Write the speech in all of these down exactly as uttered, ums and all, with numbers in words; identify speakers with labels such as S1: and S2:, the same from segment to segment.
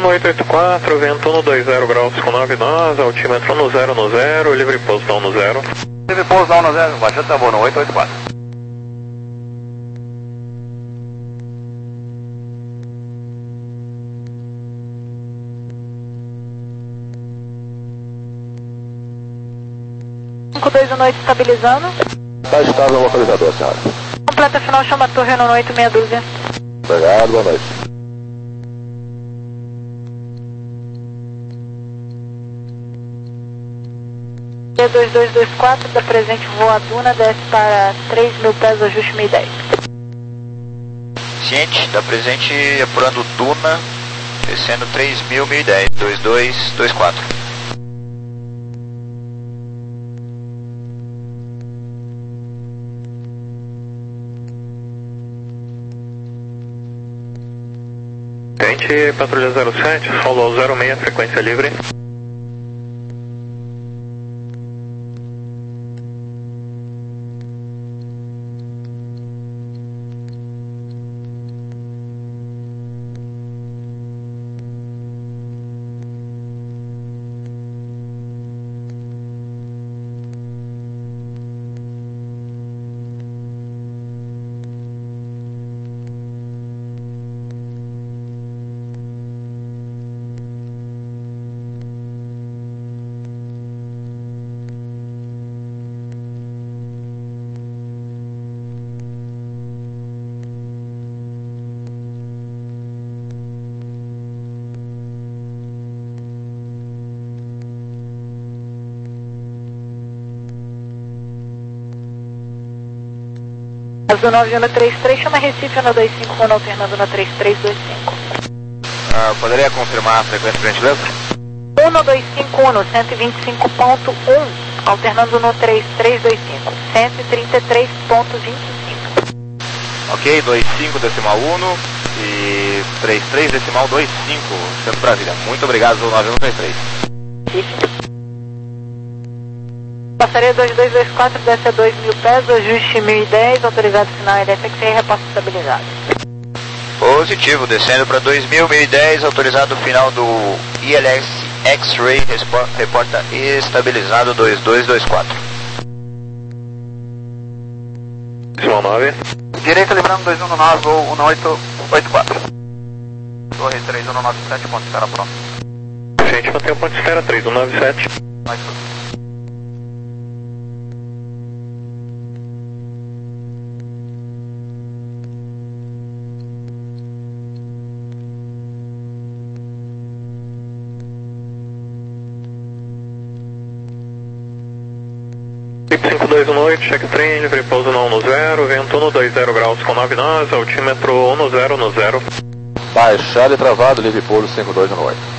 S1: oito oito quatro, vento no dois zero graus com nove nós, altímetro no zero no zero, livre pouso down no zero.
S2: Livre pouso down no zero, baixando tambor no oito oito quatro.
S3: cinco dois um noite estabilizando.
S2: Está estável o localizador, senhora.
S3: Completa final, chama a torre no oito meia dúzia.
S2: Obrigado, boa noite.
S3: D dois dois dois quatro, da presente voa Duna, desce para três mil pés, ajuste mil e dez.
S4: Ciente, da presente apurando Duna, descendo três mil, mil e dez, dois dois dois quatro.
S1: Ciente, patrulha zero sete, solo zero seis, frequência livre.
S3: Azul nove um três três, chama Recife um dois cinco um, alternando no três três dois cinco.
S4: Ah, poderia confirmar a frequência, por gentileza?
S3: um dois cinco um, cento e vinte e cinco ponto um, alternando no três três dois cinco, cento e trinta e três ponto vinte e cinco.
S4: Ok, dois cinco decimal um e três três decimal dois cinco, Centro Brasília. Muito obrigado, Azul nove um três três.
S3: Passaria dois dois dois quatro, desce a dois mil pés, ajuste mil e dez, autorizado final L F X e reposta estabilizado.
S4: Positivo, descendo para dois mil, mil e dez, autorizado final do I L S X-Ray, reporta estabilizado dois dois dois quatro.
S1: nove.
S2: Direita lembrando dois um no nove, voo um oito oito quatro. Torre três um nove sete, ponto espera pronto.
S1: Gente, mantém o ponto espera, três um nove sete.
S2: Mais tudo.
S1: cinco dois um oito, check train, livre pouso no um no zero, vento no dois zero graus com nove nós, altímetro um no zero no zero.
S2: Baixado e travado, livre pouso cinco dois um oito.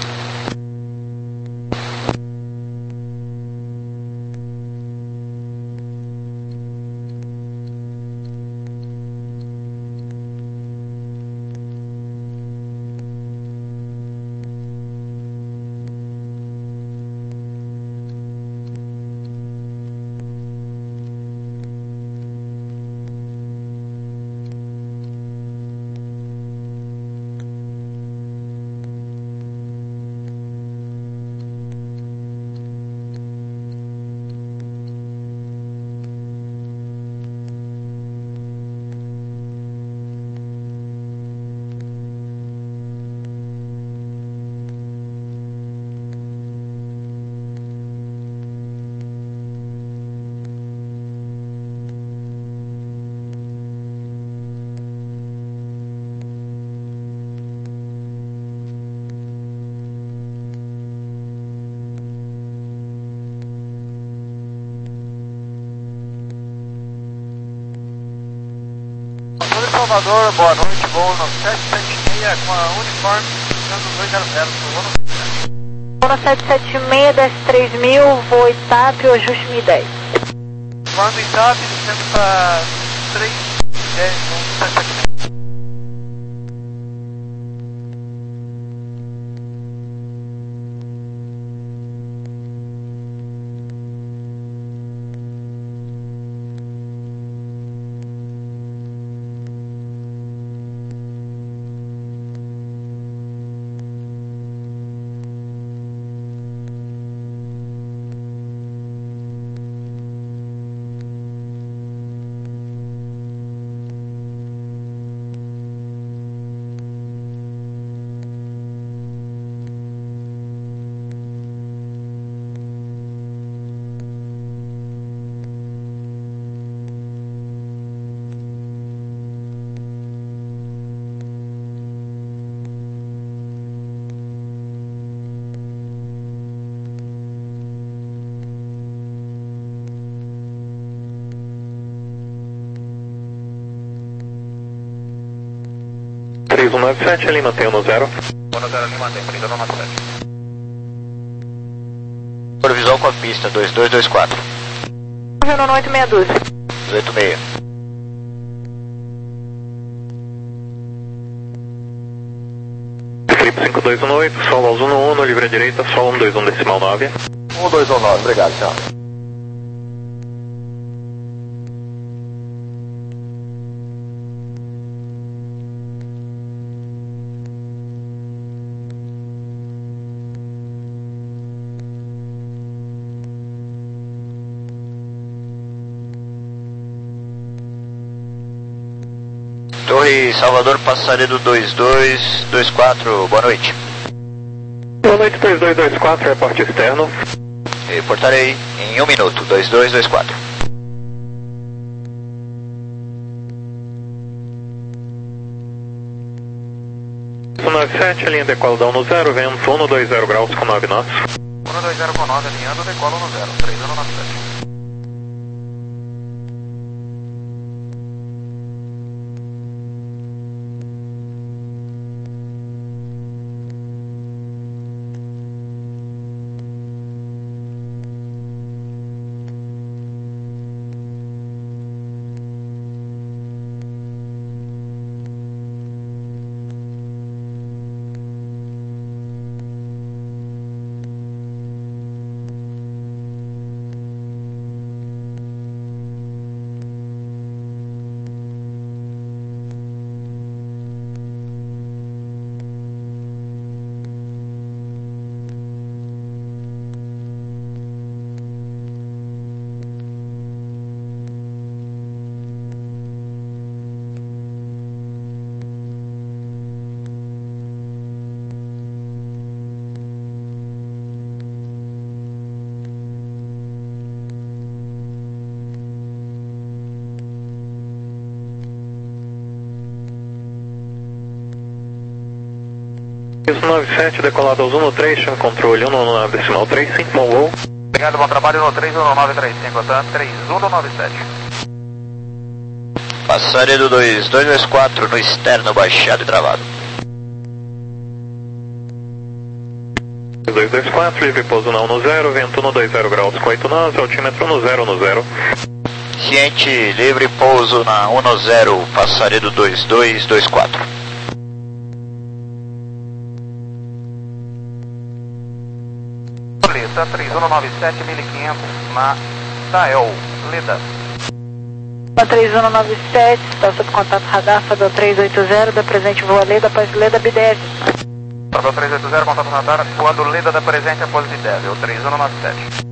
S5: Salvador, boa noite, voo no sete sete seis com a uniforme dois zero zero,
S3: Voo no sete sete seis, desce três mil, voo Itap, ajuste mil e dez.
S5: Voando Itap, descendo para três dez, voo sete sete seis.
S1: três um nove sete, ali mantém no zero.
S2: um zero Lima tem, três um nove sete.
S4: Provisão com a pista, dois dois dois quatro.
S3: Renan oito seis dois.
S4: dezoito seis.
S1: Felipe cinco dois um oito, solo aos um um um, livre à direita, solo um dois um decimal nove.
S2: um dois um nove, obrigado, tchau.
S4: Torre Salvador Passaredo dois dois dois quatro, boa noite.
S1: Boa noite, dois dois dois quatro, reporte externo.
S4: Reportarei em um minuto, dois dois dois quatro.
S1: um nove sete, linha decola no zero, vento um dois zero graus com nove nós.
S2: um dois zero com nove, alinhando, decolo no zero, três um nove sete.
S1: um nove sete, decolado aos um três, chama controle um nove decimal três cinco, bom voo.
S2: Obrigado, bom trabalho no três um nove três cinco, tá? três um nove sete.
S4: Passaredo dois dois dois quatro no externo baixado e travado.
S1: dois dois dois quatro, livre pouso não no zero, vento um dois zero graus com oito nós, altímetro no zero no zero.
S4: Ciente, livre pouso na um zero, Passaredo dois dois dois quatro.
S2: Leda, três um nove sete, mil e quinhentos, na Tael, Leda.
S3: três um nove sete, está sob contato radar, Fador três oito zero, da presente voa Leda, após Leda Bidev.
S2: Fador três oito zero, contato radar, voando Leda da presente após Bidev, o três um nove sete.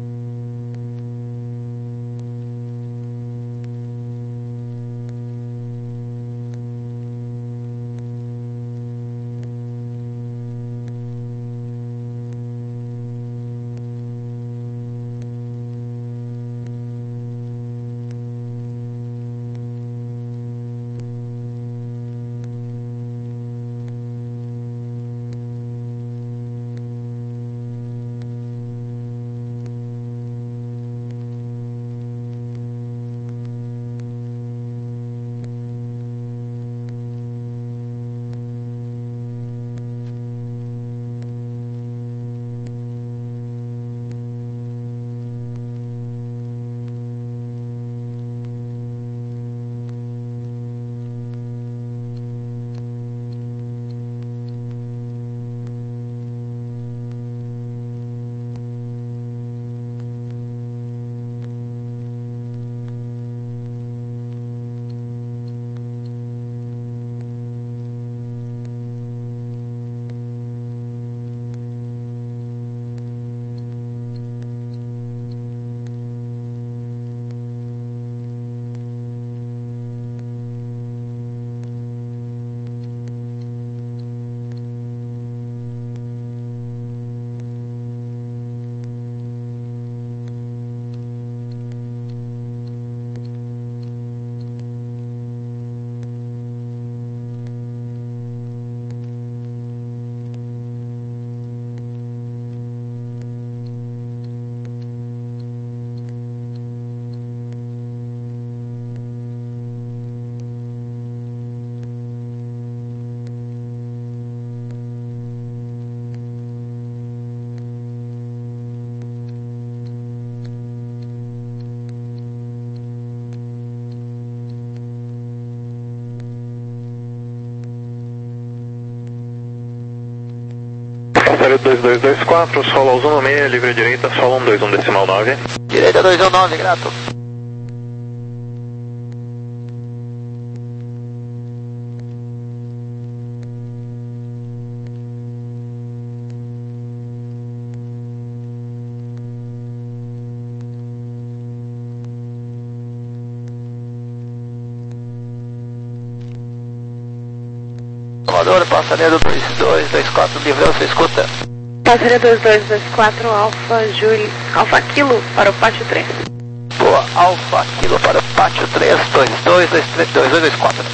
S1: Série dois dois dois quatro, solo ao zona seis, livre direita, solo um dois um decimal nove.
S2: Direita dois um nove, grato. Salvador, passageiro dois dois dois quatro, livrão-se, escuta.
S3: Passageiro dois dois dois quatro, Alfa Júlio, Alfa Kilo para o pátio três.
S2: Boa, Alfa Kilo para o pátio três, dois dois dois três, dois dois dois quatro.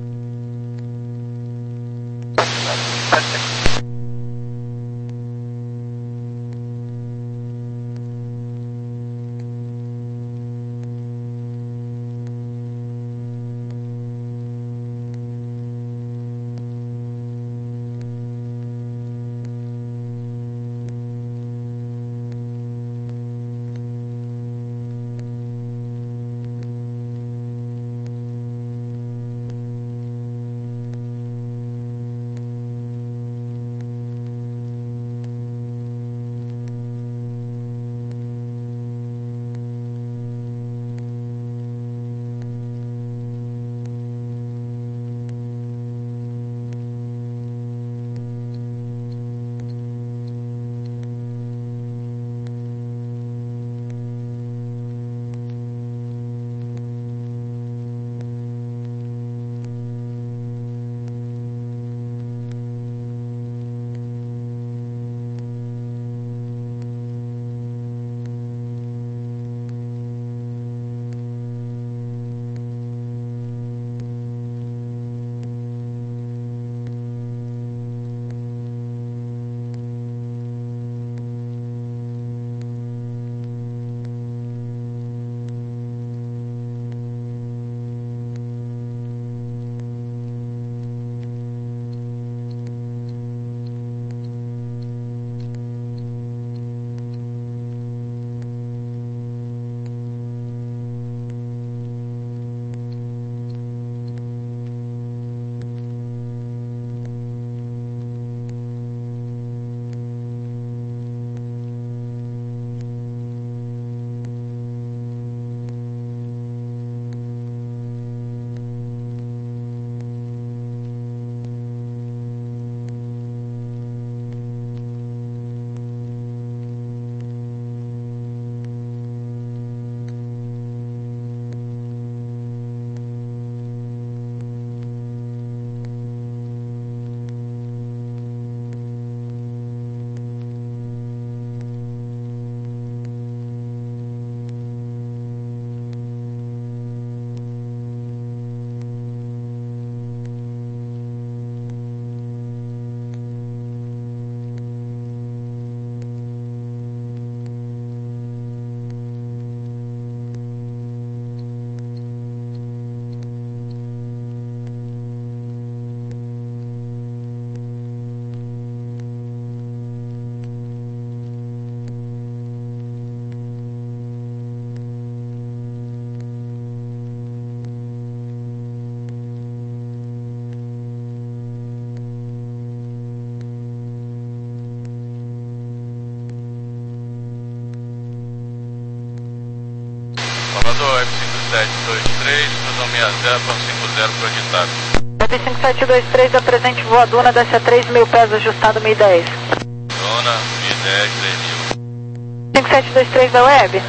S6: Salvador, F cinco sete dois três, fusão sessenta para cinquenta projetado.
S3: F cinco sete dois três, apresente voadora, desce a três mil pés, ajustado mil e dez.
S6: Zona mil e dez, três mil.
S3: cinco sete dois três da web.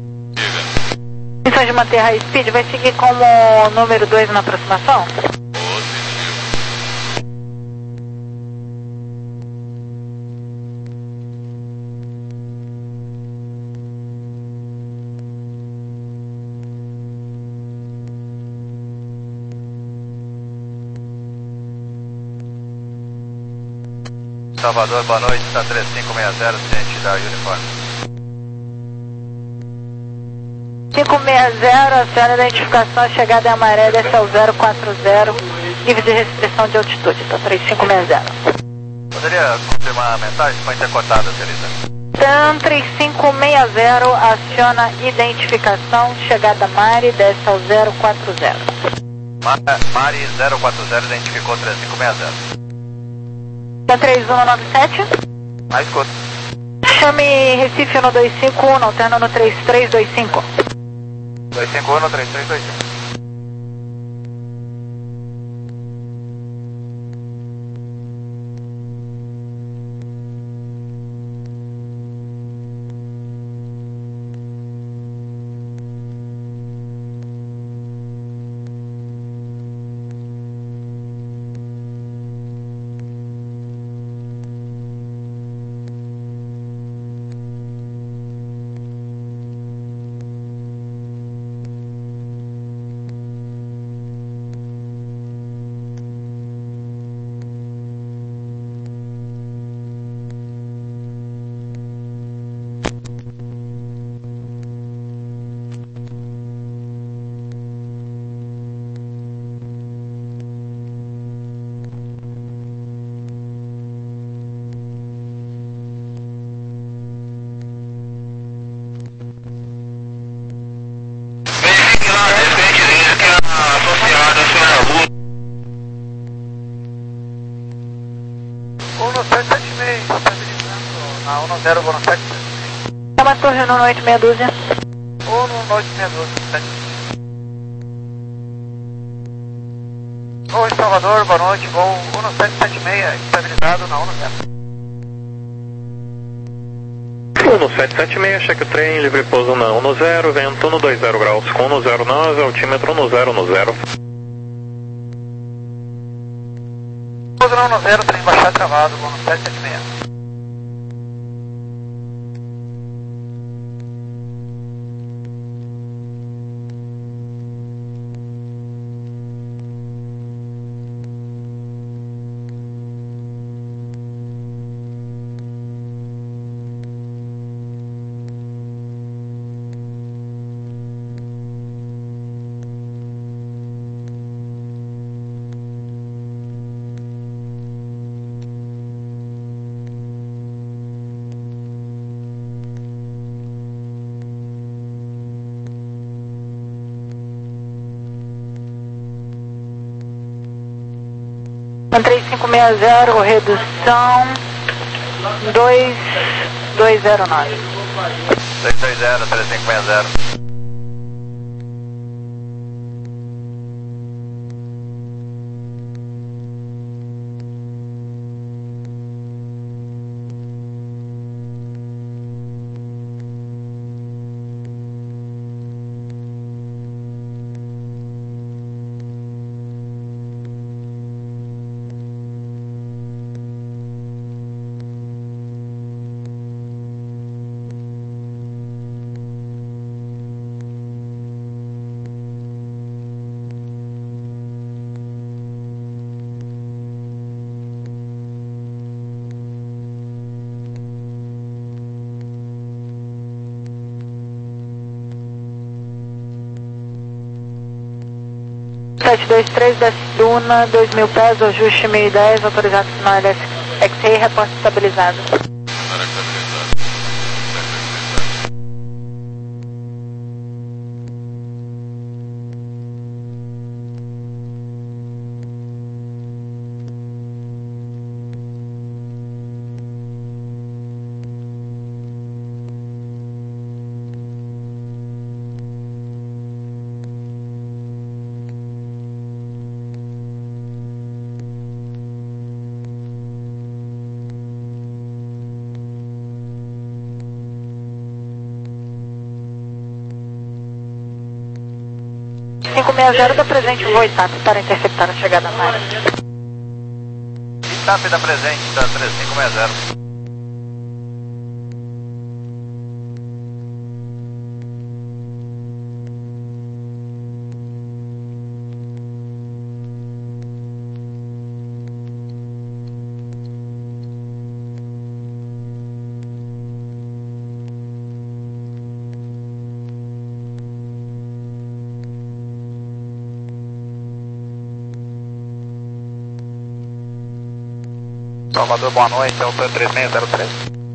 S6: Diga.
S3: Missão de manter high speed, vai seguir como número dois na aproximação?
S6: Positivo.
S2: Salvador, boa noite, está três cinco seis zero, ciente da uniforme.
S3: cinco seis zero, aciona a identificação, chegada em Amaré, desce ao zero quatro zero, nível de restrição de altitude, tá três cinco seis zero.
S2: Poderia confirmar a mensagem? Foi intercortada, Celita.
S3: TAM três cinco seis zero, aciona identificação, chegada Mari, desce ao zero quatro zero.
S2: Mari zero quatro zero identificou três cinco seis zero.
S3: TAM três um nove sete.
S2: Na escuta.
S3: Chame Recife um dois cinco um, alterna no três três dois cinco.
S2: dois cinco um, três três dois cinco. um sete sete seis, estabilizando na um zero um sete.
S3: Chama a torre no oito meia dúzia.
S2: um no oito meia dúzia. Voo em Salvador, boa noite, voo um sete sete seis, estabilizado na um zero.
S1: um sete sete seis, cheque o trem, livre pouso na um zero, vento no dois zero graus, com um zero nove, altímetro no zero no zero.
S2: Pouso na um zero, trem baixar travado, voo no sete sete seis.
S3: três cinco seis zero, redução dois dois zero nove.
S4: dois dois zero, três cinco seis zero.
S3: sete dois três, desce Duna, dois mil pés, ajuste mil e dez, autorizado sinal L S X-Ray, reporte estabilizado.
S6: Era estabilizado.
S3: cinco seis zero da presente, voo I T A P para interceptar a chegada na área.
S4: I T A P da presente, da três cinco seis zero.
S2: Salvador, boa noite, Alto três seis zero três.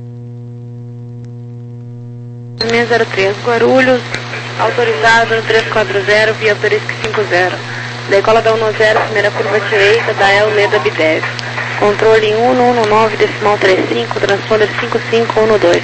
S3: três seis zero três, Guarulhos, autorizado no três quatro zero, via Autorisque cinco zero. Decola da um zero, primeira curva direita, da El Leda Bidev.
S7: Controle um um um nove decimal trinta e cinco, transponder cinco cinco um dois.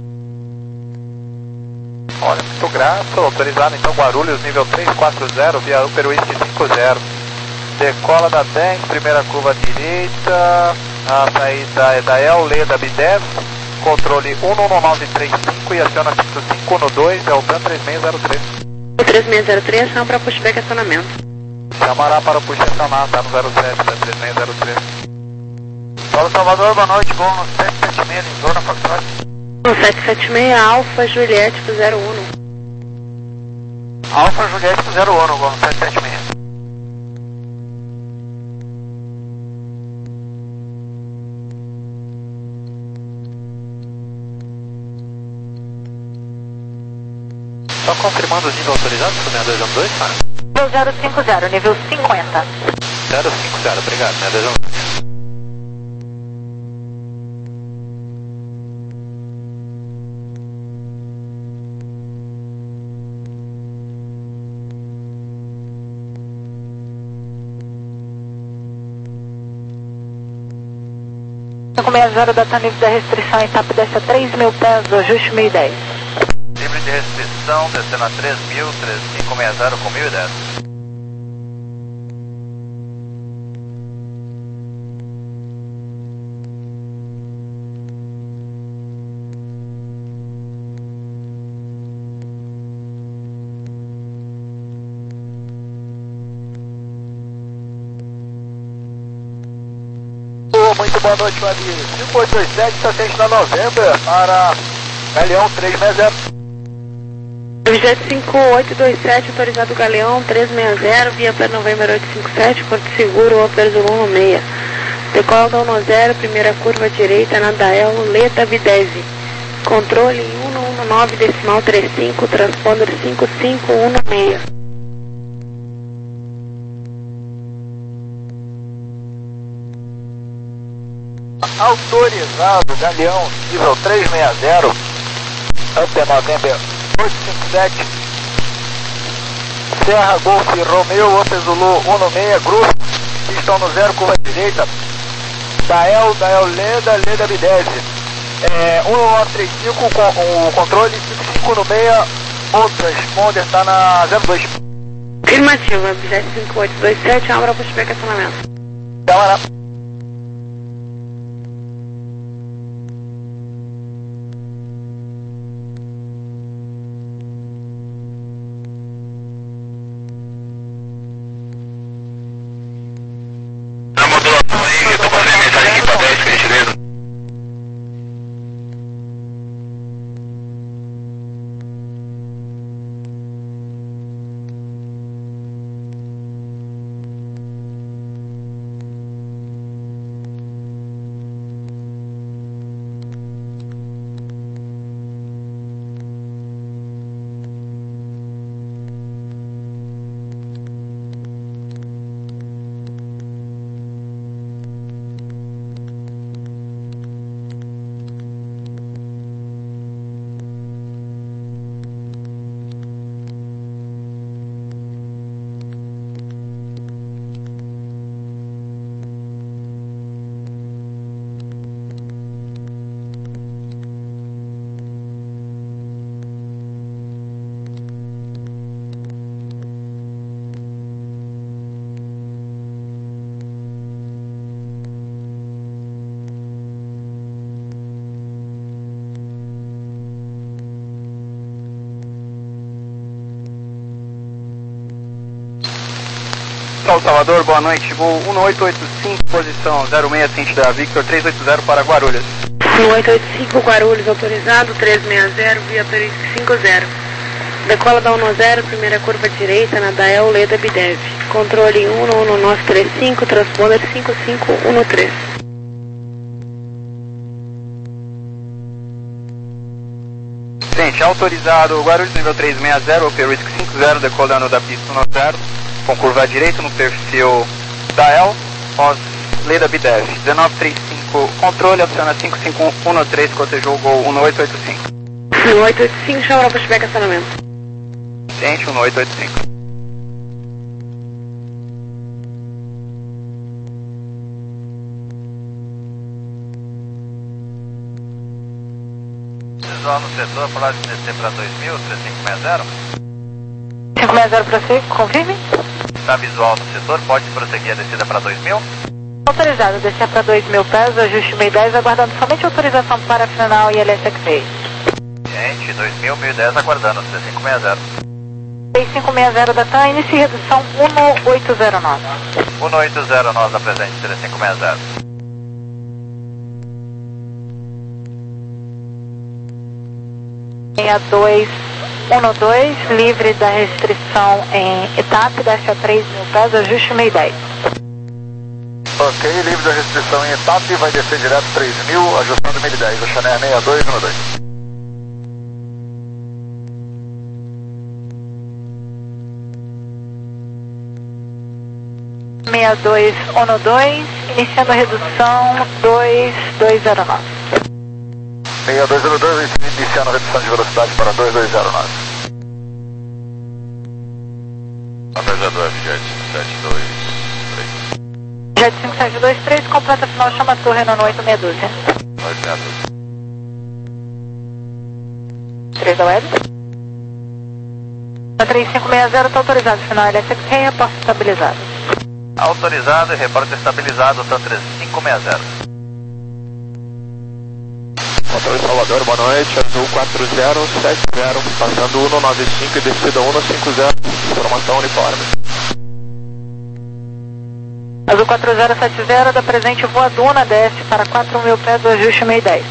S2: Olha, muito grato, autorizado então Guarulhos, nível três quatro zero, via Upper Whisky cinco zero. Decola da Bank, primeira curva direita, a saída é da El, Leda, Bidef, controle um um nove três cinco e aciona cinco cinco um dois, é o P A N três seis zero três.
S7: O três seis zero três chama para pushback acionamento.
S2: Chamará para o push acionar, tá no zero sete, tá três seis zero três. Paulo Salvador, boa noite, gol no sete sete seis, Lindor na Foxtrot.
S7: No sete sete seis, Alfa Juliette pro zero um.
S2: Alfa Juliette pro zero um, gol no sete sete seis. Só confirmando os níveis autorizados, seis dois um dois, cara.
S3: zero cinco zero, nível cinquenta.
S2: zero cinco zero, obrigado, seis dois um dois.
S3: cinco seis zero, data nível da restrição, etapa desce a três mil pés, ajuste mil e dez.
S2: Livre de restrição, descendo a três mil, cinco seis zero com mil e dez. Muito boa noite, família. cinco oito dois sete, estaciante da November para Galeão três seis zero.
S7: Objeto cinco oito dois sete, autorizado Galeão três seis zero, via P November oito cinco sete, Porto Seguro, Upper Zulu um seis. Decola da um zero, primeira curva direita na Dael, Leda Bideve. Controle um um nove decimal trinta e cinco, transponder cinco cinco um seis.
S2: Autorizado, Galeão, nível três seis zero, Upper November oito cinco sete, Serra Golf Romeo, Upper Zulu um seis, Grupo, estão no zero, curva direita, Dael, Dael Leda, Leda Bideve, é, um nove três cinco, com o controle cinco cinco um seis, o transponder está na zero dois.
S7: Afirmativo, objeto cinco oito dois sete, abra para o estacionamento.
S2: Câmara. Paulo Salvador, boa noite, voo um oito oito cinco, posição zero seis ciente da Victor três oito zero para Guarulhos.
S7: um oito oito cinco Guarulhos, autorizado três seis zero, via Período cinco zero. Decola da um zero, primeira curva direita na Dael Leda Bideve. Controle um um nove três cinco, transponder cinco cinco um três.
S2: Gente, autorizado Guarulhos nível três seis zero, Upper Risk cinco zero, decolando da pista um zero, com curva direita no perfil Dael, pós Leda Bideve. dezenove trinta e cinco, controle, aciona cinco cinco um três, cotejou o gol um oito oito cinco.
S7: um oito oito cinco, chama para pushback acionamento.
S2: Gente, um oito oito cinco. visual no setor, pode descer para dois mil, três cinco seis zero.
S3: cinco seis zero para você, confirme.
S2: Está visual no setor, pode prosseguir a descida para dois mil.
S3: Autorizado, descer para dois mil pés, ajuste mil e dez, aguardando somente autorização para final I L S X-Ray.
S2: Gente, dois mil, mil e dez, aguardando, três cinco seis zero.
S3: três cinco seis zero da T A M, inicie redução um oito zero nove.
S2: um oito zero nove da presente, três cinco seis zero.
S3: seis dois um dois, livre da restrição em etapa, desce a três mil pés, ajuste mil e dez.
S2: Ok, livre da restrição em etapa e vai descer direto três mil, ajustando mil e dez, o Chanel seis dois um dois.
S3: seis dois um dois, iniciando a redução dois dois zero nove.
S2: seis dois um dois, iniciando a redução de velocidade para dois dois zero nove.
S6: Apesar F Jet cinco sete dois três.
S3: Jet cinco sete dois três, completa final, chama a torre no oito seis doze.
S6: oito seis doze.
S3: três da web. A três cinco seis zero está autorizado, final L S X-Ray, reporte estabilizado.
S2: Autorizado e reporte estabilizado, TAM três cinco seis zero.
S1: Motor Salvador, boa noite, azul quatro zero sete zero, passando um nove cinco e descida um cinco zero, formação uniforme.
S3: Azul quatro zero sete zero, da presente voa Duna, desce para quatro mil pés do ajuste mil e dez.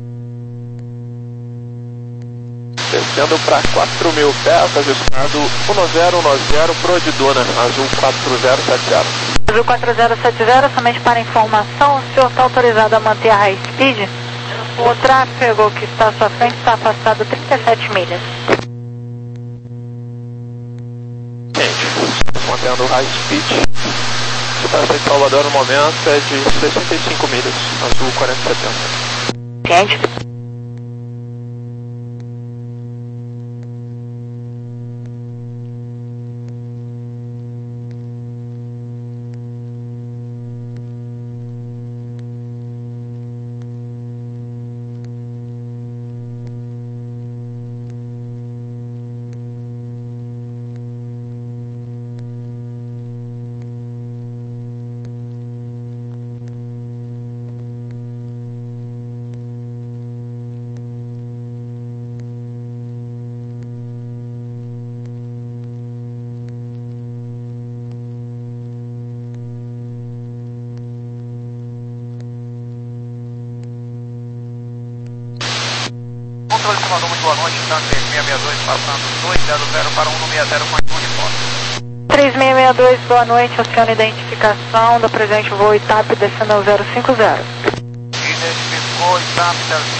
S1: Descendo para quatro mil pés, ajustado um zero um zero pro de Duna, azul quatro zero sete zero.
S3: Azul quatro zero sete zero, somente para informação, o senhor está autorizado a manter a high speed? O tráfego que está à sua frente está afastado trinta e sete milhas.
S1: Gente, estamos mantendo o high speed. Distância de Salvador no momento é de sessenta e cinco milhas, azul quarenta e setenta.
S3: Ciente?
S2: Controle de comando, muito boa noite, TAM três seis seis dois, passando dois zero zero para um seis zero com a uniforme.
S3: três seis seis dois, boa noite, aciona identificação, da presente voo I T A P descendo ao zero cinco zero.
S2: Identificou, I T A P